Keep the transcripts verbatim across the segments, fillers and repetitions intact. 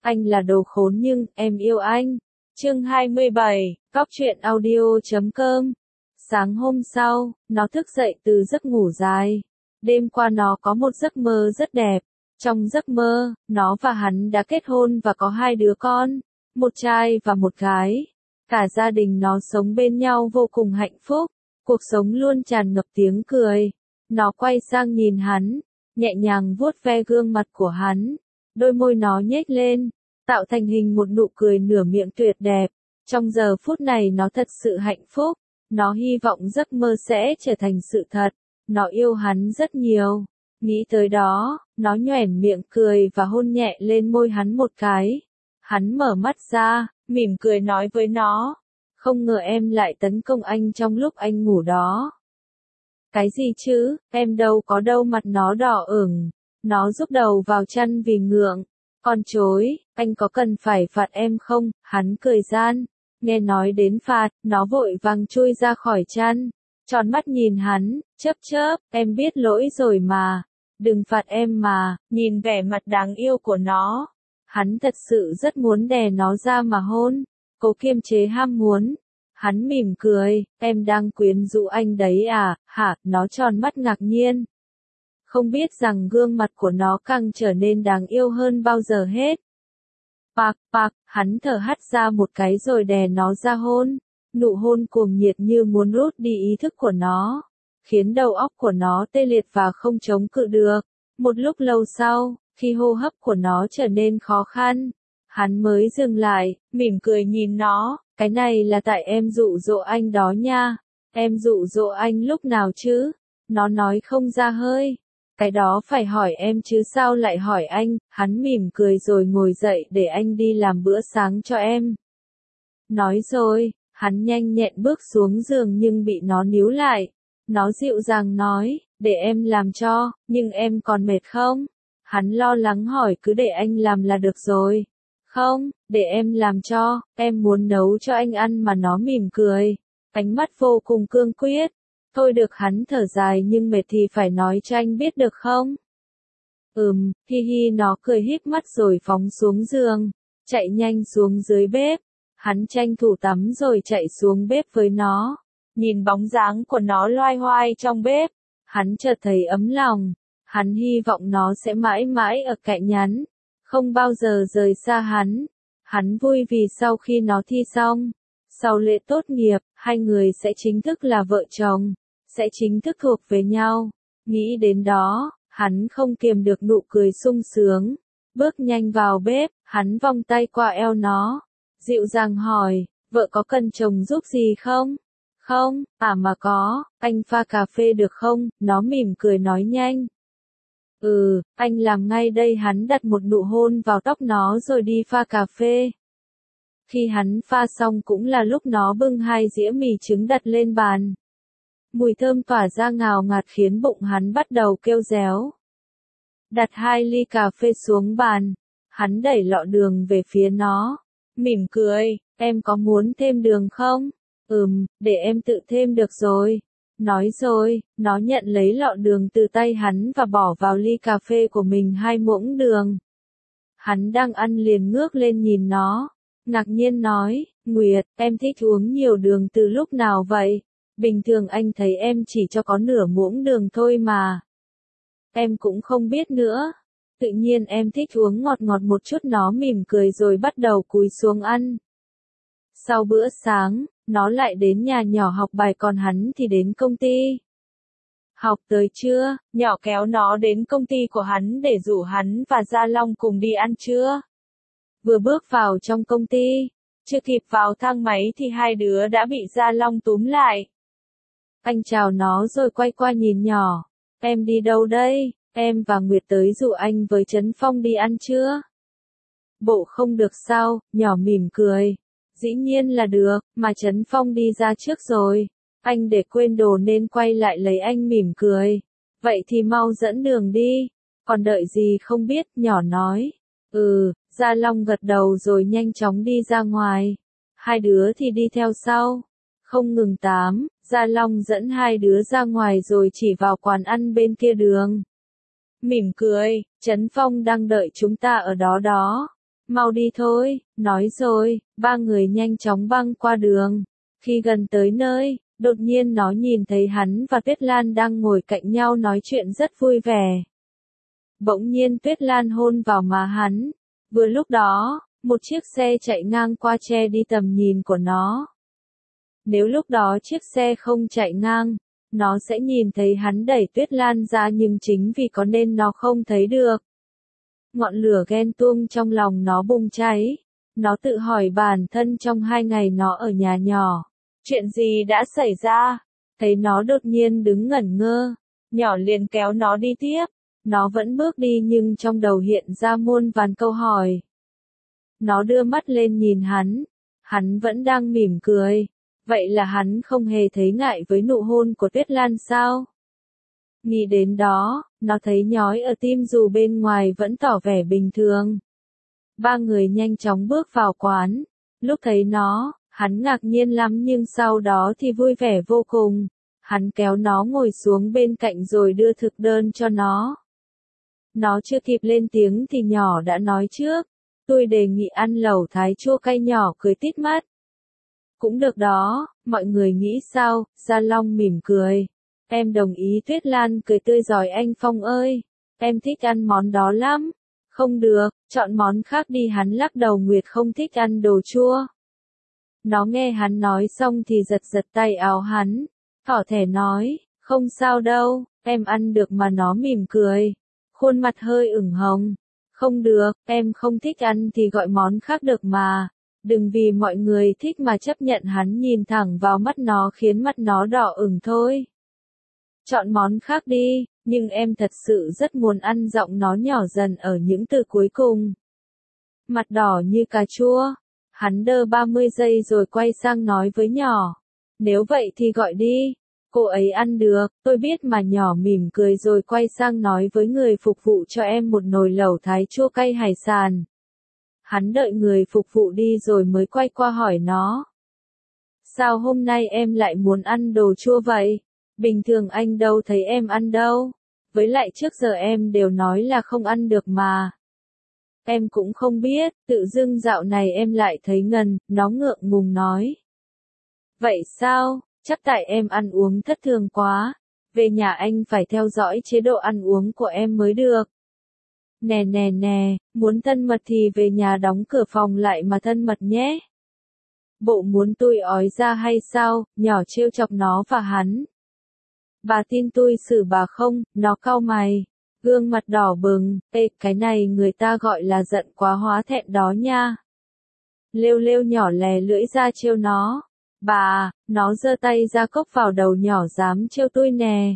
anh là đồ khốn nhưng em yêu anh. Chương hai mươi bảy, Cóc truyện audio chấm com. Sáng hôm sau, nó thức dậy từ giấc ngủ dài. Đêm qua nó có một giấc mơ rất đẹp. Trong giấc mơ, nó và hắn đã kết hôn và có hai đứa con, một trai và một gái. Cả gia đình nó sống bên nhau vô cùng hạnh phúc, cuộc sống luôn tràn ngập tiếng cười. Nó quay sang nhìn hắn, nhẹ nhàng vuốt ve gương mặt của hắn, đôi môi nó nhếch lên, tạo thành hình một nụ cười nửa miệng tuyệt đẹp. Trong giờ phút này nó thật sự hạnh phúc, nó hy vọng giấc mơ sẽ trở thành sự thật, nó yêu hắn rất nhiều. Nghĩ tới đó, nó nhoẻn miệng cười và hôn nhẹ lên môi hắn một cái. Hắn mở mắt ra, mỉm cười nói với nó, không ngờ em lại tấn công anh trong lúc anh ngủ đó. Cái gì chứ, em đâu có đâu, mặt nó đỏ ửng. Nó rúc đầu vào chăn vì ngượng. Con chối, anh có cần phải phạt em không? Hắn cười gian. Nghe nói đến phạt, nó vội vàng chui ra khỏi chăn. Tròn mắt nhìn hắn, chớp chớp, em biết lỗi rồi mà. Đừng phạt em mà. Nhìn vẻ mặt đáng yêu của nó, hắn thật sự rất muốn đè nó ra mà hôn. Cố kiềm chế ham muốn. Hắn mỉm cười, em đang quyến rũ anh đấy à, hả? Nó tròn mắt ngạc nhiên. Không biết rằng gương mặt của nó càng trở nên đáng yêu hơn bao giờ hết. Pạc, pạc, hắn thở hắt ra một cái rồi đè nó ra hôn. Nụ hôn cuồng nhiệt như muốn rút đi ý thức của nó, khiến đầu óc của nó tê liệt và không chống cự được. Một lúc lâu sau, khi hô hấp của nó trở nên khó khăn, hắn mới dừng lại, mỉm cười nhìn nó, cái này là tại em dụ dỗ anh đó nha. Em dụ dỗ anh lúc nào chứ? Nó nói không ra hơi. Cái đó phải hỏi em chứ sao lại hỏi anh. Hắn mỉm cười rồi ngồi dậy để anh đi làm bữa sáng cho em. Nói rồi, hắn nhanh nhẹn bước xuống giường nhưng bị nó níu lại. Nó dịu dàng nói, để em làm cho, nhưng em còn mệt không? Hắn lo lắng hỏi, cứ để anh làm là được rồi. Không, để em làm cho, em muốn nấu cho anh ăn mà. Nó mỉm cười, ánh mắt vô cùng cương quyết. Thôi được, hắn thở dài, nhưng mệt thì phải nói cho anh biết được không? Ừm, hi hi. Nó cười híp mắt rồi phóng xuống giường, chạy nhanh xuống dưới bếp. Hắn tranh thủ tắm rồi chạy xuống bếp với nó. Nhìn bóng dáng của nó loai hoai trong bếp, hắn chợt thấy ấm lòng. Hắn hy vọng nó sẽ mãi mãi ở cạnh hắn, không bao giờ rời xa hắn. Hắn vui vì sau khi nó thi xong, sau lễ tốt nghiệp, hai người sẽ chính thức là vợ chồng, sẽ chính thức thuộc về nhau. Nghĩ đến đó, hắn không kiềm được nụ cười sung sướng. Bước nhanh vào bếp, hắn vòng tay qua eo nó, dịu dàng hỏi, vợ có cần chồng giúp gì không? Không, à mà có, anh pha cà phê được không? Nó mỉm cười nói nhanh. Ừ, anh làm ngay đây. Hắn đặt một nụ hôn vào tóc nó rồi đi pha cà phê. Khi hắn pha xong cũng là lúc nó bưng hai dĩa mì trứng đặt lên bàn. Mùi thơm tỏa ra ngào ngạt khiến bụng hắn bắt đầu kêu réo. Đặt hai ly cà phê xuống bàn, hắn đẩy lọ đường về phía nó, mỉm cười, em có muốn thêm đường không? Ừm, để em tự thêm được rồi. Nói rồi, nó nhận lấy lọ đường từ tay hắn và bỏ vào ly cà phê của mình hai muỗng đường. Hắn đang ăn liền ngước lên nhìn nó, ngạc nhiên nói, Nguyệt, em thích uống nhiều đường từ lúc nào vậy? Bình thường anh thấy em chỉ cho có nửa muỗng đường thôi mà. Em cũng không biết nữa. Tự nhiên em thích uống ngọt ngọt một chút. Nó mỉm cười rồi bắt đầu cúi xuống ăn. Sau bữa sáng, nó lại đến nhà nhỏ học bài, còn hắn thì đến công ty. Học tới trưa, nhỏ kéo nó đến công ty của hắn để rủ hắn và Gia Long cùng đi ăn trưa. Vừa bước vào trong công ty, chưa kịp vào thang máy thì hai đứa đã bị Gia Long túm lại. Anh chào nó rồi quay qua nhìn nhỏ. Em đi đâu đây? Em và Nguyệt tới rủ anh với Trấn Phong đi ăn trưa. Bộ không được sao? Nhỏ mỉm cười. Dĩ nhiên là được, mà Trấn Phong đi ra trước rồi. Anh để quên đồ nên quay lại lấy. Anh mỉm cười. Vậy thì mau dẫn đường đi. Còn đợi gì không biết? Nhỏ nói. Ừ, Gia Long gật đầu rồi nhanh chóng đi ra ngoài. Hai đứa thì đi theo sau. Không ngừng tám, Gia Long dẫn hai đứa ra ngoài rồi chỉ vào quán ăn bên kia đường. Mỉm cười, Trấn Phong đang đợi chúng ta ở đó đó. mau đi thôi, nói rồi, ba người nhanh chóng băng qua đường. Khi gần tới nơi, đột nhiên nó nhìn thấy hắn và Tuyết Lan đang ngồi cạnh nhau nói chuyện rất vui vẻ. Bỗng nhiên Tuyết Lan hôn vào má hắn. Vừa lúc đó, một chiếc xe chạy ngang qua che đi tầm nhìn của nó. Nếu lúc đó chiếc xe không chạy ngang, nó sẽ nhìn thấy hắn đẩy Tuyết Lan ra, nhưng chính vì có nên nó không thấy được. Ngọn lửa ghen tuông trong lòng nó bùng cháy. Nó tự hỏi bản thân trong hai ngày nó ở nhà nhỏ, chuyện gì đã xảy ra. Thấy nó đột nhiên đứng ngẩn ngơ, nhỏ liền kéo nó đi tiếp. Nó vẫn bước đi nhưng trong đầu hiện ra muôn vàn câu hỏi. Nó đưa mắt lên nhìn hắn, hắn vẫn đang mỉm cười. Vậy là hắn không hề thấy ngại với nụ hôn của Tuyết Lan sao? Nghĩ đến đó, nó thấy nhói ở tim dù bên ngoài vẫn tỏ vẻ bình thường. Ba người nhanh chóng bước vào quán. Lúc thấy nó, hắn ngạc nhiên lắm nhưng sau đó thì vui vẻ vô cùng. Hắn kéo nó ngồi xuống bên cạnh rồi đưa thực đơn cho nó. Nó chưa kịp lên tiếng thì nhỏ đã nói trước. Tôi đề nghị ăn lẩu thái chua cay, nhỏ cười tít mắt. Cũng được đó, mọi người nghĩ sao? Gia Long mỉm cười. Em đồng ý. Tuyết Lan cười tươi rói. Anh Phong ơi, em thích ăn món đó lắm. Không được, chọn món khác đi. Hắn lắc đầu. Nguyệt không thích ăn đồ chua. Nó nghe hắn nói xong thì giật giật tay áo hắn, thỏ thẻ nói, không sao đâu, em ăn được mà. Nó mỉm cười, khuôn mặt hơi ửng hồng. Không được, em không thích ăn thì gọi món khác được mà. Đừng vì mọi người thích mà chấp nhận. Hắn nhìn thẳng vào mắt nó khiến mắt nó đỏ ửng thôi. Chọn món khác đi, nhưng em thật sự rất muốn ăn. Giọng nó nhỏ dần ở những từ cuối cùng. Mặt đỏ như cà chua. Hắn đơ ba mươi giây rồi quay sang nói với nhỏ. Nếu vậy thì gọi đi. Cô ấy ăn được, tôi biết mà. Nhỏ mỉm cười rồi quay sang nói với người phục vụ cho em một nồi lẩu thái chua cay hải sản. Hắn đợi người phục vụ đi rồi mới quay qua hỏi nó. Sao hôm nay em lại muốn ăn đồ chua vậy? Bình thường anh đâu thấy em ăn đâu. Với lại trước giờ em đều nói là không ăn được mà. Em cũng không biết, tự dưng dạo này em lại thấy ngần. Nó ngượng ngùng nói. Vậy sao? Chắc tại em ăn uống thất thường quá. Về nhà anh phải theo dõi chế độ ăn uống của em mới được. Nè nè nè, muốn thân mật thì về nhà đóng cửa phòng lại mà thân mật nhé. Bộ muốn tôi ói ra hay sao? Nhỏ trêu chọc nó và hắn. Bà tin tôi xử bà không? Nó cau mày, gương mặt đỏ bừng. Ê, cái này người ta gọi là giận quá hóa thẹn đó nha. Lêu lêu. Nhỏ lè lưỡi ra trêu nó. Bà, nó giơ tay ra cốc vào đầu nhỏ, dám trêu tôi nè.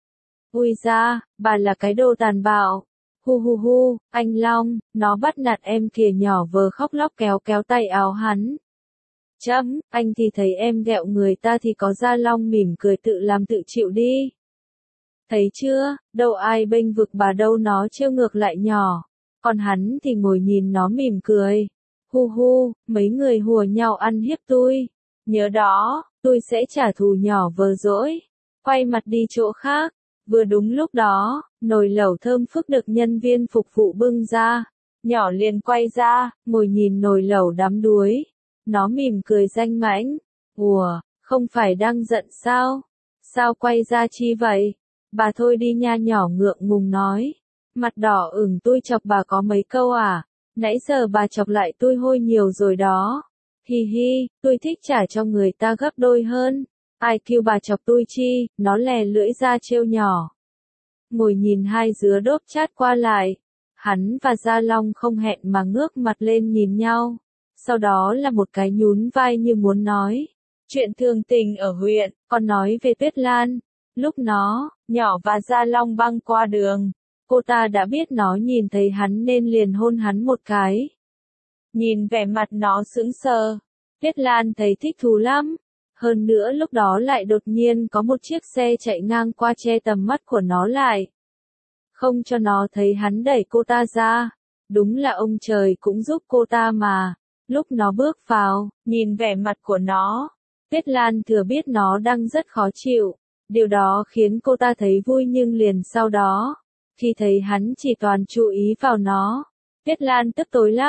Ui da, bà là cái đồ tàn bạo. Hu hu hu, anh Long, nó bắt nạt em kìa. Nhỏ vờ khóc lóc kéo kéo tay áo hắn. Chấm, anh thì thấy em ghẹo người ta thì có. Gia Long mỉm cười. Tự làm tự chịu đi. Thấy chưa, đâu ai bênh vực bà đâu. Nó trêu ngược lại nhỏ. Còn hắn thì ngồi nhìn nó mỉm cười. Hu hu, mấy người hùa nhau ăn hiếp tôi. Nhớ đó, tôi sẽ trả thù. Nhỏ vờ dỗi, quay mặt đi chỗ khác. Vừa đúng lúc đó, nồi lẩu thơm phức được nhân viên phục vụ bưng ra. Nhỏ liền quay ra, ngồi nhìn nồi lẩu đắm đuối. Nó mỉm cười danh mãnh. Ủa, không phải đang giận sao? Sao quay ra chi vậy? Bà thôi đi nha. Nhỏ ngượng ngùng nói. Mặt đỏ ửng. Tôi chọc bà có mấy câu à? Nãy giờ bà chọc lại tôi hôi nhiều rồi đó. Hi hi, tôi thích trả cho người ta gấp đôi hơn. Ai kêu bà chọc tôi chi? Nó lè lưỡi ra trêu nhỏ. Ngồi nhìn hai dứa đốp chát qua lại. Hắn và Gia Long không hẹn mà ngước mặt lên nhìn nhau. Sau đó là một cái nhún vai như muốn nói. Chuyện thường tình ở huyện, còn nói về Tuyết Lan. Lúc nó, nhỏ và Gia Long băng qua đường. Cô ta đã biết nó nhìn thấy hắn nên liền hôn hắn một cái. Nhìn vẻ mặt nó sững sờ. Tuyết Lan thấy thích thú lắm. Hơn nữa lúc đó lại đột nhiên có một chiếc xe chạy ngang qua che tầm mắt của nó lại. Không cho nó thấy hắn đẩy cô ta ra. Đúng là ông trời cũng giúp cô ta mà. Lúc nó bước vào, nhìn vẻ mặt của nó, Tuyết Lan thừa biết nó đang rất khó chịu. Điều đó khiến cô ta thấy vui nhưng liền sau đó, khi thấy hắn chỉ toàn chú ý vào nó, Tuyết Lan tức tối lắm.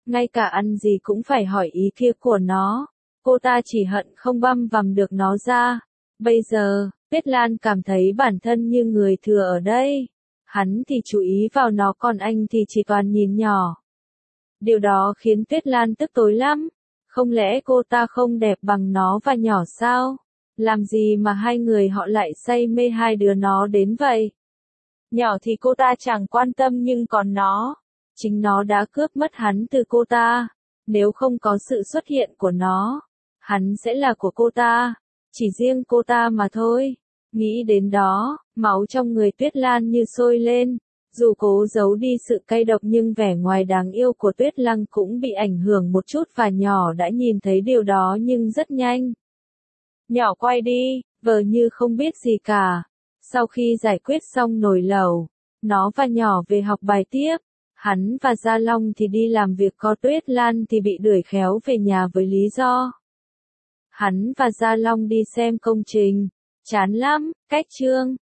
ngay cả ăn gì cũng phải hỏi ý kia của nó. Cô ta chỉ hận không băm vằm được nó ra. Bây giờ, Tuyết Lan cảm thấy bản thân như người thừa ở đây. Hắn thì chú ý vào nó còn anh thì chỉ toàn nhìn nhỏ. Điều đó khiến Tuyết Lan tức tối lắm. Không lẽ cô ta không đẹp bằng nó và nhỏ sao? Làm gì mà hai người họ lại say mê hai đứa nó đến vậy? Nhỏ thì cô ta chẳng quan tâm nhưng còn nó, chính nó đã cướp mất hắn từ cô ta. Nếu không có sự xuất hiện của nó, hắn sẽ là của cô ta. Chỉ riêng cô ta mà thôi. Nghĩ đến đó, máu trong người Tuyết Lan như sôi lên. Dù cố giấu đi sự cay độc nhưng vẻ ngoài đáng yêu của Tuyết Lăng cũng bị ảnh hưởng một chút và nhỏ đã nhìn thấy điều đó nhưng rất nhanh. Nhỏ quay đi, vờ như không biết gì cả. Sau khi giải quyết xong nồi lẩu, nó và nhỏ về học bài tiếp. Hắn và Gia Long thì đi làm việc, có Tuyết Lan thì bị đuổi khéo về nhà với lý do. Hắn và Gia Long đi xem công trình. Chán lắm, cách chương.